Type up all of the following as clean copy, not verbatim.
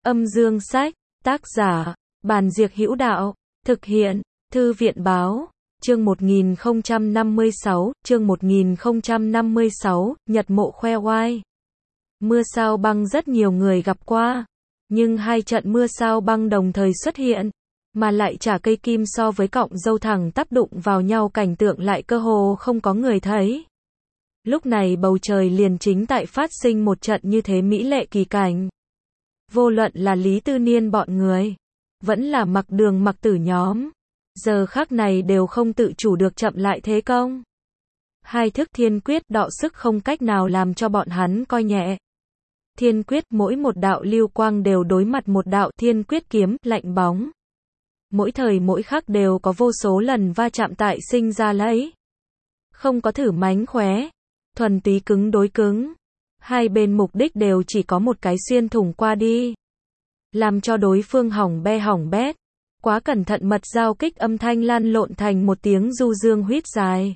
Âm dương sách, tác giả, Bàn Diệc Hữu Đạo, thực hiện, Thư viện báo, chương 1056, chương 1056, Nhật Mộ khoe oai. Mưa sao băng rất nhiều người gặp qua, nhưng hai trận mưa sao băng đồng thời xuất hiện, mà lại chả cây kim so với cọng râu thẳng tắp đụng vào nhau, cảnh tượng lại cơ hồ không có người thấy. Lúc này bầu trời liền chính tại phát sinh một trận như thế mỹ lệ kỳ cảnh. Vô luận là Lý Tư Niên bọn người, vẫn là Mặc Đường Mặc Tử nhóm, giờ khắc này đều không tự chủ được chậm lại thế công. Hai thức thiên quyết đọ sức không cách nào làm cho bọn hắn coi nhẹ. Thiên quyết mỗi một đạo lưu quang đều đối mặt một đạo thiên quyết kiếm lạnh bóng. Mỗi thời mỗi khắc đều có vô số lần va chạm tại sinh ra lấy. Không có thử mánh khóe, thuần túy cứng đối cứng. Hai bên mục đích đều chỉ có một cái, xuyên thủng qua đi. Làm cho đối phương hỏng be hỏng bét. Quá cẩn thận, mật giao kích âm thanh lan lộn thành một tiếng du dương huýt dài.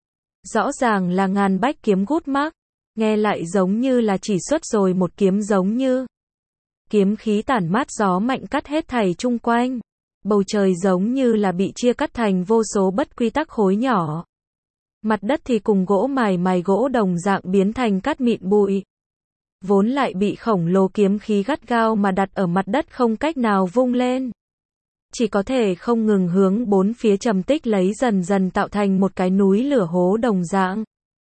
Rõ ràng là ngàn bách kiếm gút mắc, nghe lại giống như là chỉ xuất rồi một kiếm, giống như kiếm khí tản mát gió mạnh cắt hết thảy chung quanh. Bầu trời giống như là bị chia cắt thành vô số bất quy tắc khối nhỏ. Mặt đất thì cùng gỗ mài gỗ đồng dạng biến thành cát mịn bụi. Vốn lại bị khổng lồ kiếm khí gắt gao mà đặt ở mặt đất, không cách nào vung lên. Chỉ có thể không ngừng hướng bốn phía trầm tích lấy, dần dần tạo thành một cái núi lửa hố đồng dạng.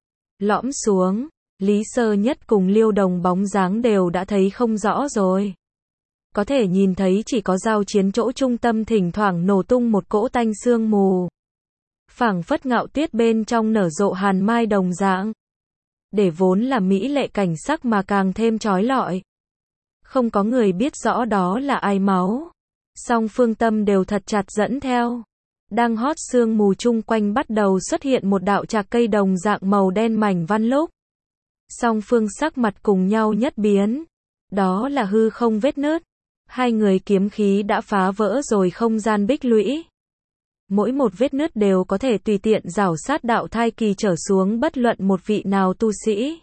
Lõm xuống, Lý Sơ Nhất cùng Liêu Đồng bóng dáng đều đã thấy không rõ rồi. Có thể nhìn thấy chỉ có giao chiến chỗ trung tâm thỉnh thoảng nổ tung một cỗ tanh sương mù. Phảng phất ngạo tuyết bên trong nở rộ hàn mai đồng dạng. Để vốn là mỹ lệ cảnh sắc mà càng thêm chói lọi. Không có người biết rõ đó là ai máu. Song phương tâm đều thật chặt dẫn theo. Đang hót sương mù chung quanh bắt đầu xuất hiện một đạo trạc cây đồng dạng màu đen mảnh văn lúc. Song phương sắc mặt cùng nhau nhất biến. Đó là hư không vết nứt. Hai người kiếm khí đã phá vỡ rồi không gian bích lũy. Mỗi một vết nứt đều có thể tùy tiện rảo sát đạo thai kỳ trở xuống bất luận một vị nào tu sĩ.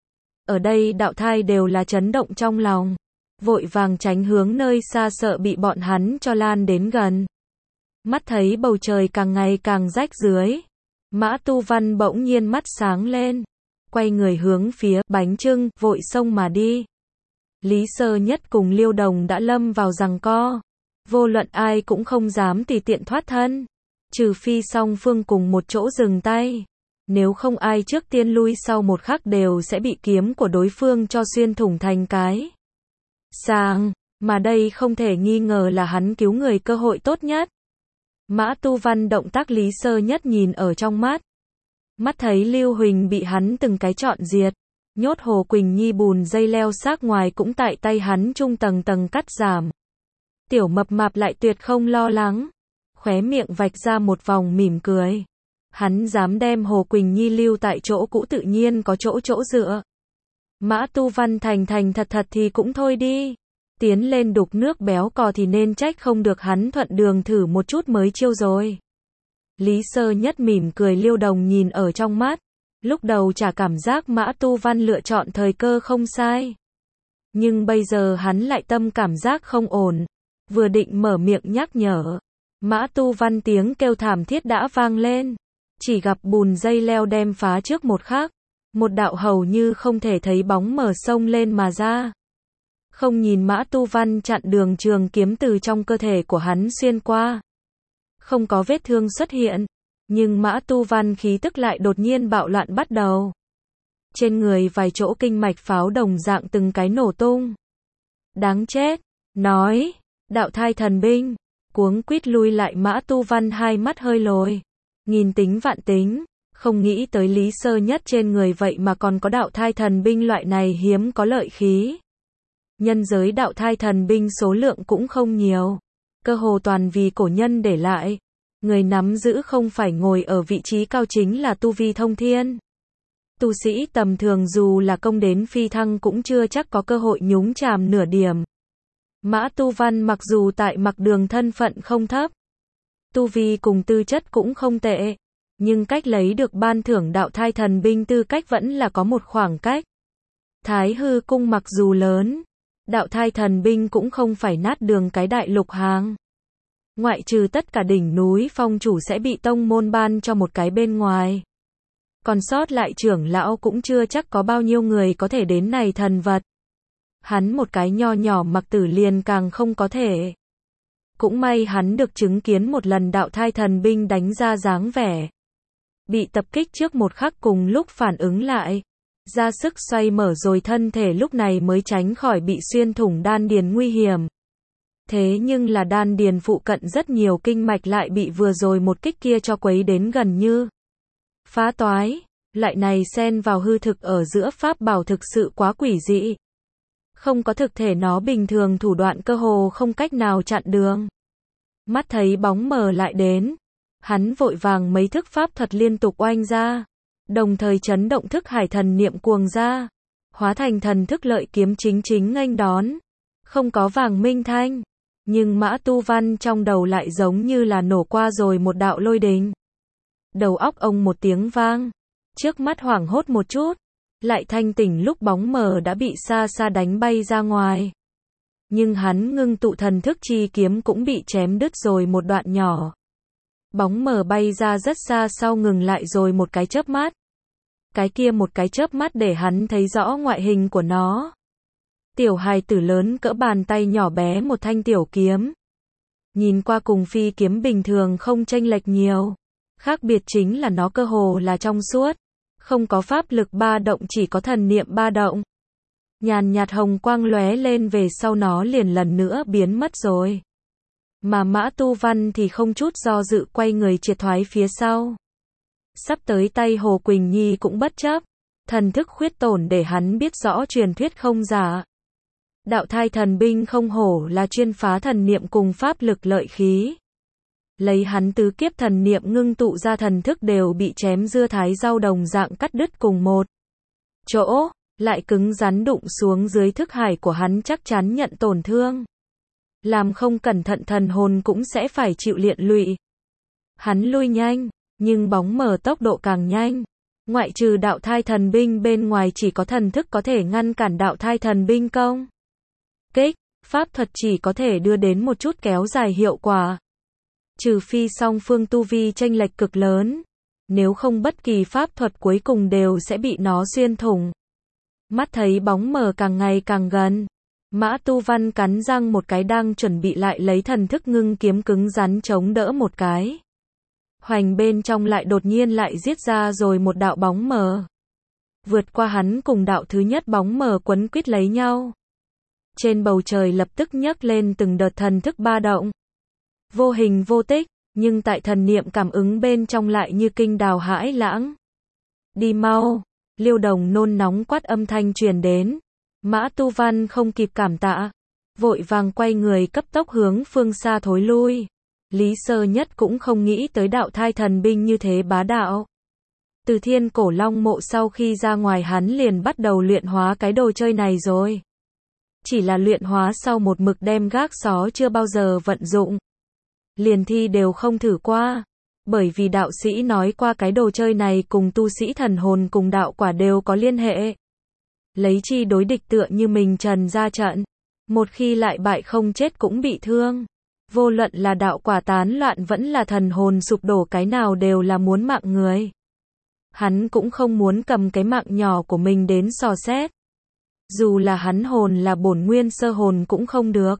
Ở đây đạo thai đều là chấn động trong lòng. Vội vàng tránh hướng nơi xa, sợ bị bọn hắn cho lan đến gần. Mắt thấy bầu trời càng ngày càng rách dưới. Mã Tu Văn bỗng nhiên mắt sáng lên. Quay người hướng phía bánh chưng, vội xông mà đi. Lý Sơ Nhất cùng Liêu Đồng đã lâm vào giằng co. Vô luận ai cũng không dám tùy tiện thoát thân. Trừ phi song phương cùng một chỗ dừng tay. Nếu không ai trước tiên lui sau một khắc đều sẽ bị kiếm của đối phương cho xuyên thủng thành cái sàng. Mà đây không thể nghi ngờ là hắn cứu người cơ hội tốt nhất. Mã Tu Văn động tác Lý Sơ Nhất nhìn ở trong mắt. Mắt thấy Lưu Huỳnh bị hắn từng cái chọn diệt. Nhốt Hồ Quỳnh Nhi bùn dây leo xác ngoài cũng tại tay hắn trung tầng tầng cắt giảm. Tiểu mập mạp lại tuyệt không lo lắng. Khóe miệng vạch ra một vòng mỉm cười. Hắn dám đem Hồ Quỳnh Nhi lưu tại chỗ cũ, tự nhiên có chỗ dựa. Mã Tu Văn thành thật thì cũng thôi đi. Tiến lên đục nước béo cò thì nên trách không được hắn thuận đường thử một chút mới chiêu rồi. Lý Sơ Nhất mỉm cười, Liêu Đồng nhìn ở trong mắt. Lúc đầu chả cảm giác Mã Tu Văn lựa chọn thời cơ không sai. Nhưng bây giờ hắn lại tâm cảm giác không ổn. Vừa định mở miệng nhắc nhở. Mã Tu Văn tiếng kêu thảm thiết đã vang lên. Chỉ gặp bùn dây leo đem phá trước một khắc. Một đạo hầu như không thể thấy bóng mờ xông lên mà ra. Không nhìn Mã Tu Văn chặn đường, trường kiếm từ trong cơ thể của hắn xuyên qua. Không có vết thương xuất hiện. Nhưng Mã Tu Văn khí tức lại đột nhiên bạo loạn bắt đầu. Trên người vài chỗ kinh mạch pháo đồng dạng từng cái nổ tung. Đáng chết. Nói. Đạo thai thần binh. Cuống quýt lui lại, Mã Tu Văn hai mắt hơi lồi. Nghìn tính vạn tính. Không nghĩ tới Lý Sơ Nhất trên người vậy mà còn có đạo thai thần binh loại này hiếm có lợi khí. Nhân giới đạo thai thần binh số lượng cũng không nhiều. Cơ hồ toàn vì cổ nhân để lại. Người nắm giữ không phải ngồi ở vị trí cao chính là tu vi thông thiên. Tu sĩ tầm thường dù là công đến phi thăng cũng chưa chắc có cơ hội nhúng chàm nửa điểm. Mã Tu Văn mặc dù tại Mặc Đường thân phận không thấp, tu vi cùng tư chất cũng không tệ, nhưng cách lấy được ban thưởng đạo thai thần binh tư cách vẫn là có một khoảng cách. Thái hư cung mặc dù lớn, Đạo thai thần binh cũng không phải nát đường cái đại lục hàng. Ngoại trừ tất cả đỉnh núi phong chủ sẽ bị tông môn ban cho một cái bên ngoài. Còn sót lại trưởng lão cũng chưa chắc có bao nhiêu người có thể đến này thần vật. Hắn một cái nho nhỏ mặc tử liền càng không có thể. Cũng may hắn được chứng kiến một lần đạo thai thần binh đánh ra dáng vẻ. Bị tập kích trước một khắc cùng lúc phản ứng lại. Ra sức xoay mở rồi thân thể lúc này mới tránh khỏi bị xuyên thủng đan điền nguy hiểm. Thế nhưng là đan điền phụ cận rất nhiều kinh mạch lại bị vừa rồi một kích kia cho quấy đến gần như phá toái. Lại này xen vào hư thực ở giữa pháp bảo thực sự quá quỷ dị. Không có thực thể nó bình thường thủ đoạn cơ hồ không cách nào chặn đường. Mắt thấy bóng mờ lại đến. Hắn vội vàng mấy thức pháp thuật liên tục oanh ra. Đồng thời chấn động thức hải thần niệm cuồng ra. Hóa thành thần thức lợi kiếm chính nghênh đón. Không có vàng minh thanh. Nhưng Mã Tu Văn trong đầu lại giống như là nổ qua rồi một đạo lôi đình. Đầu óc ông một tiếng vang. Trước mắt hoảng hốt một chút. Lại thanh tỉnh lúc bóng mờ đã bị xa xa đánh bay ra ngoài. Nhưng hắn ngưng tụ thần thức chi kiếm cũng bị chém đứt rồi một đoạn nhỏ. Bóng mờ bay ra rất xa sau ngừng lại rồi một cái chớp mắt. Cái kia một cái chớp mắt để hắn thấy rõ ngoại hình của nó. Tiểu hài tử lớn cỡ bàn tay nhỏ bé một thanh tiểu kiếm. Nhìn qua cùng phi kiếm bình thường không chênh lệch nhiều. Khác biệt chính là nó cơ hồ là trong suốt. Không có pháp lực ba động chỉ có thần niệm ba động. Nhàn nhạt hồng quang lóe lên về sau nó liền lần nữa biến mất rồi. Mà Mã Tu Văn thì không chút do dự quay người triệt thoái phía sau. Sắp tới tay Hồ Quỳnh Nhi cũng bất chấp. Thần thức khuyết tổn để hắn biết rõ truyền thuyết không giả. Đạo thai thần binh không hổ là chuyên phá thần niệm cùng pháp lực lợi khí. Lấy hắn tứ kiếp thần niệm ngưng tụ ra thần thức đều bị chém dưa thái rau đồng dạng cắt đứt cùng một chỗ, lại cứng rắn đụng xuống dưới thức hải của hắn chắc chắn nhận tổn thương. Làm không cẩn thận thần hồn cũng sẽ phải chịu liện lụy. Hắn lui nhanh, nhưng bóng mờ tốc độ càng nhanh. Ngoại trừ đạo thai thần binh bên ngoài chỉ có thần thức có thể ngăn cản đạo thai thần binh công kích, pháp thuật chỉ có thể đưa đến một chút kéo dài hiệu quả. Trừ phi song phương tu vi chênh lệch cực lớn, nếu không bất kỳ pháp thuật cuối cùng đều sẽ bị nó xuyên thủng. Mắt thấy bóng mờ càng ngày càng gần, Mã Tu Văn cắn răng một cái đang chuẩn bị lại lấy thần thức ngưng kiếm cứng rắn chống đỡ một cái. Hoành bên trong lại đột nhiên lại giết ra rồi một đạo bóng mờ. Vượt qua hắn cùng đạo thứ nhất bóng mờ quấn quýt lấy nhau. Trên bầu trời lập tức nhấc lên từng đợt thần thức ba động. Vô hình vô tích, nhưng tại thần niệm cảm ứng bên trong lại như kinh đào hãi lãng. Đi mau, Liêu Đồng nôn nóng quát âm thanh truyền đến. Mã Tu Văn không kịp cảm tạ, vội vàng quay người cấp tốc hướng phương xa thối lui. Lý Sơ Nhất cũng không nghĩ tới đạo thai thần binh như thế bá đạo. Từ Thiên Cổ Long Mộ sau khi ra ngoài hắn liền bắt đầu luyện hóa cái đồ chơi này rồi. Chỉ là luyện hóa sau một mực đem gác xó chưa bao giờ vận dụng. Liền thi đều không thử qua. Bởi vì đạo sĩ nói qua cái đồ chơi này cùng tu sĩ thần hồn cùng đạo quả đều có liên hệ. Lấy chi đối địch tựa như mình trần ra trận. Một khi lại bại không chết cũng bị thương. Vô luận là đạo quả tán loạn vẫn là thần hồn sụp đổ cái nào đều là muốn mạng người. Hắn cũng không muốn cầm cái mạng nhỏ của mình đến sò xét. Dù là hắn hồn là bổn nguyên sơ hồn cũng không được.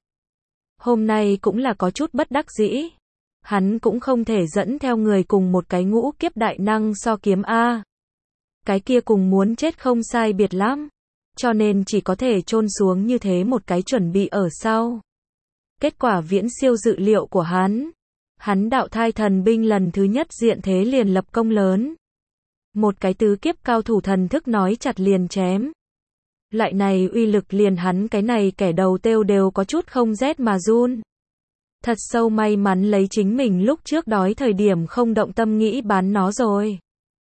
Hôm nay cũng là có chút bất đắc dĩ. Hắn cũng không thể dẫn theo người cùng một cái ngũ kiếp đại năng so kiếm A. Cái kia cùng muốn chết không sai biệt lắm. Cho nên chỉ có thể chôn xuống như thế một cái chuẩn bị ở sau. Kết quả viễn siêu dự liệu của hắn. Hắn đạo thai thần binh lần thứ nhất diện thế liền lập công lớn. Một cái tứ kiếp cao thủ thần thức nói chặt liền chém. Lại này uy lực liền hắn cái này kẻ đầu têu đều có chút không rét mà run. Thật sâu may mắn lấy chính mình lúc trước đói thời điểm không động tâm nghĩ bán nó rồi.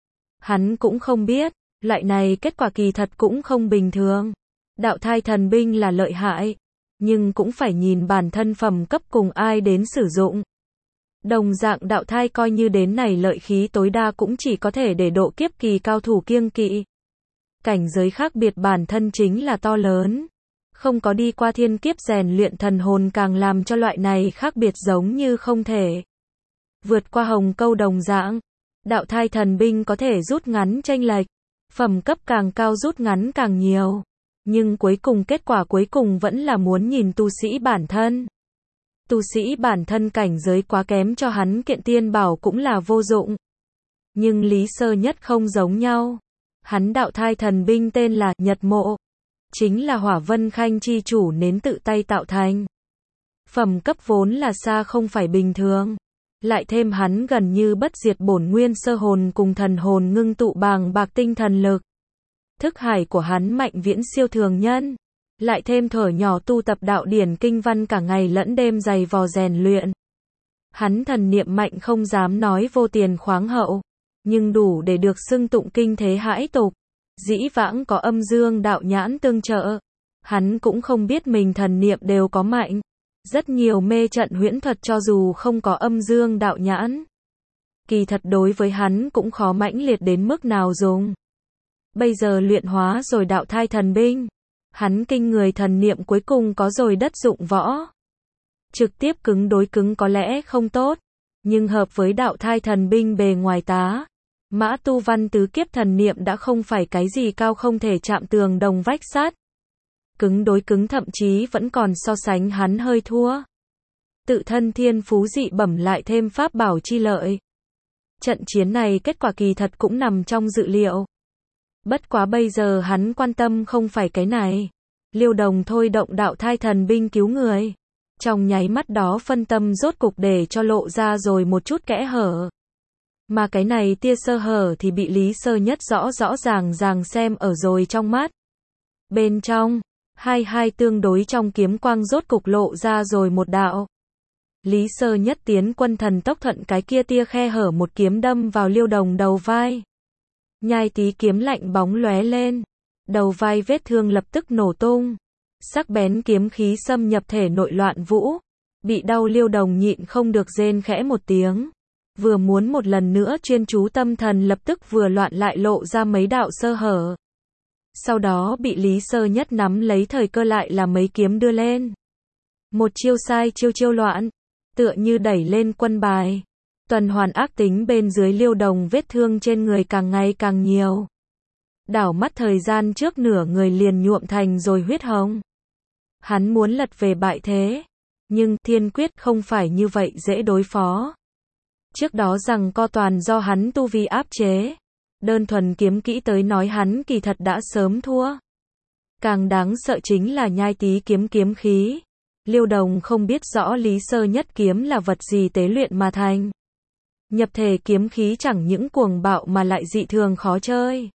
Hắn cũng không biết, lại này kết quả kỳ thật cũng không bình thường. Đạo thai thần binh là lợi hại, nhưng cũng phải nhìn bản thân phẩm cấp cùng ai đến sử dụng. Đồng dạng đạo thai coi như đến này lợi khí tối đa cũng chỉ có thể để độ kiếp kỳ cao thủ kiêng kỵ. Cảnh giới khác biệt bản thân chính là to lớn. Không có đi qua thiên kiếp rèn luyện thần hồn càng làm cho loại này khác biệt giống như không thể. Vượt qua hồng câu đồng dạng, đạo thai thần binh có thể rút ngắn chênh lệch, phẩm cấp càng cao rút ngắn càng nhiều. Nhưng cuối cùng kết quả cuối cùng vẫn là muốn nhìn tu sĩ bản thân. Tu sĩ bản thân cảnh giới quá kém cho hắn kiện tiên bảo cũng là vô dụng. Nhưng Lý Sơ Nhất không giống nhau. Hắn đạo thai thần binh tên là Nhật Mộ. Chính là Hỏa Vân Khanh chi chủ nến tự tay tạo thành. Phẩm cấp vốn là xa không phải bình thường. Lại thêm hắn gần như bất diệt bổn nguyên sơ hồn cùng thần hồn ngưng tụ bàng bạc tinh thần lực. Thức hải của hắn mạnh viễn siêu thường nhân. Lại thêm thở nhỏ tu tập đạo điển kinh văn cả ngày lẫn đêm dày vò rèn luyện. Hắn thần niệm mạnh không dám nói vô tiền khoáng hậu, nhưng đủ để được xưng tụng kinh thế hãi tục. Dĩ vãng có âm dương đạo nhãn tương trợ, hắn cũng không biết mình thần niệm đều có mạnh. Rất nhiều mê trận huyễn thuật cho dù không có âm dương đạo nhãn, kỳ thật đối với hắn cũng khó mãnh liệt đến mức nào dùng. Bây giờ luyện hóa rồi đạo thai thần binh, hắn kinh người thần niệm cuối cùng có rồi đất dụng võ. Trực tiếp cứng đối cứng có lẽ không tốt, nhưng hợp với đạo thai thần binh bề ngoài tá. Mã Tu Văn tứ kiếp thần niệm đã không phải cái gì cao không thể chạm tường đồng vách sắt. Cứng đối cứng thậm chí vẫn còn so sánh hắn hơi thua. Tự thân thiên phú dị bẩm lại thêm pháp bảo chi lợi. Trận chiến này kết quả kỳ thật cũng nằm trong dự liệu. Bất quá bây giờ hắn quan tâm không phải cái này. Liêu Đồng thôi động đạo thai thần binh cứu người. Trong nháy mắt đó phân tâm rốt cục để cho lộ ra rồi một chút kẽ hở. Mà cái này tia sơ hở thì bị Lý Sơ Nhất rõ ràng xem ở rồi trong mắt. Bên trong, hai tương đối trong kiếm quang rốt cục lộ ra rồi một đạo. Lý Sơ Nhất tiến quân thần tốc thuận cái kia tia khe hở một kiếm đâm vào Liêu Đồng đầu vai. Nhai tí kiếm lạnh bóng lóe lên, đầu vai vết thương lập tức nổ tung. Sắc bén kiếm khí xâm nhập thể nội loạn vũ, bị đau Liêu Đồng nhịn không được rên khẽ một tiếng. Vừa muốn một lần nữa chuyên chú tâm thần lập tức vừa loạn lại lộ ra mấy đạo sơ hở. Sau đó bị Lý Sơ Nhất nắm lấy thời cơ lại là mấy kiếm đưa lên. Một chiêu sai chiêu loạn, tựa như đẩy lên quân bài. Tuần hoàn ác tính bên dưới Liêu Đồng vết thương trên người càng ngày càng nhiều. Đảo mắt thời gian trước nửa người liền nhuộm thành rồi huyết hồng. Hắn muốn lật về bại thế, nhưng thiên quyết không phải như vậy dễ đối phó. Trước đó rằng co toàn do hắn tu vi áp chế. Đơn thuần kiếm kỹ tới nói hắn kỳ thật đã sớm thua. Càng đáng sợ chính là nhai tí kiếm khí. Liêu Đồng không biết rõ Lý Sơ Nhất kiếm là vật gì tế luyện mà thành. Nhập thể kiếm khí chẳng những cuồng bạo mà lại dị thường khó chơi.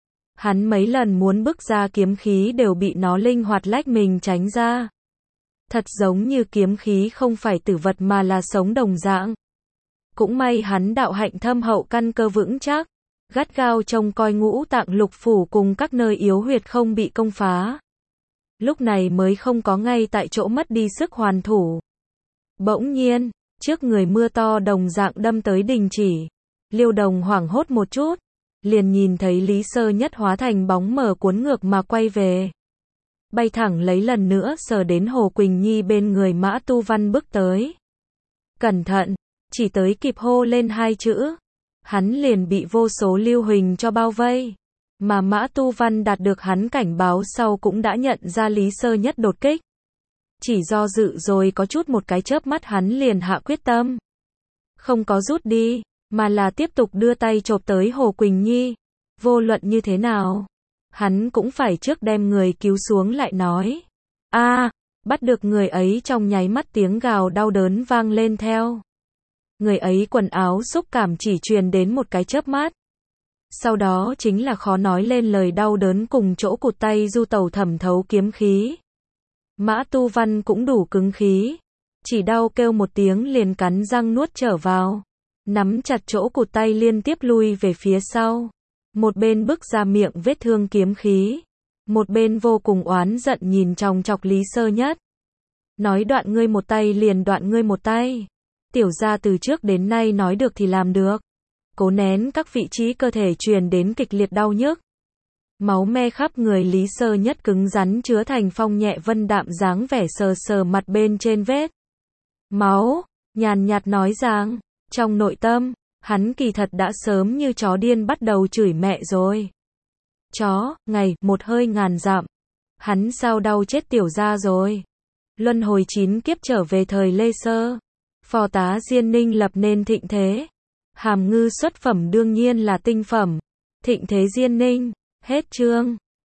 Hắn mấy lần muốn bước ra kiếm khí đều bị nó linh hoạt lách mình tránh ra. Thật giống như kiếm khí không phải tử vật mà là sống đồng dạng. Cũng may hắn đạo hạnh thâm hậu căn cơ vững chắc, gắt gao trông coi ngũ tạng lục phủ cùng các nơi yếu huyệt không bị công phá. Lúc này mới không có ngay tại chỗ mất đi sức hoàn thủ. Bỗng nhiên, trước người mưa to đồng dạng đâm tới đình chỉ. Liêu Đồng hoảng hốt một chút, liền nhìn thấy Lý Sơ Nhất hóa thành bóng mờ cuốn ngược mà quay về. Bay thẳng lấy lần nữa sờ đến Hồ Quỳnh Nhi bên người Mã Tu Văn bước tới. Cẩn thận, chỉ tới kịp hô lên hai chữ. Hắn liền bị vô số lưu huỳnh cho bao vây. Mà Mã Tu Văn đạt được hắn cảnh báo sau cũng đã nhận ra Lý Sơ Nhất đột kích. Chỉ do dự rồi có chút một cái chớp mắt hắn liền hạ quyết tâm. Không có rút đi, mà là tiếp tục đưa tay chộp tới Hồ Quỳnh Nhi. Vô luận như thế nào, hắn cũng phải trước đem người cứu xuống lại nói. Bắt được người ấy trong nháy mắt tiếng gào đau đớn vang lên theo. Người ấy quần áo xúc cảm chỉ truyền đến một cái chớp mắt. Sau đó chính là khó nói lên lời đau đớn cùng chỗ cụt tay du tẩu thẩm thấu kiếm khí. Mã Tu Văn cũng đủ cứng khí. Chỉ đau kêu một tiếng liền cắn răng nuốt trở vào. Nắm chặt chỗ cụt tay liên tiếp lui về phía sau. Một bên bức ra miệng vết thương kiếm khí. Một bên vô cùng oán giận nhìn chòng chọc Lý Sơ Nhất. Nói đoạn ngươi một tay liền đoạn ngươi một tay. Tiểu gia từ trước đến nay nói được thì làm được. Cố nén các vị trí cơ thể truyền đến kịch liệt đau nhức. Máu me khắp người Lý Sơ Nhất cứng rắn chứa thành phong nhẹ vân đạm dáng vẻ sờ sờ mặt bên trên vết máu, nhàn nhạt nói rằng, trong nội tâm, hắn kỳ thật đã sớm như chó điên bắt đầu chửi mẹ rồi. Chó, ngày, một hơi ngàn dặm. Hắn sao đau chết tiểu gia rồi. Luân hồi 9 kiếp trở về thời Lê Sơ. Phò tá Diên Ninh lập nên thịnh thế. Hàm ngư xuất phẩm đương nhiên là tinh phẩm. Thịnh thế Diên Ninh. Hết chương.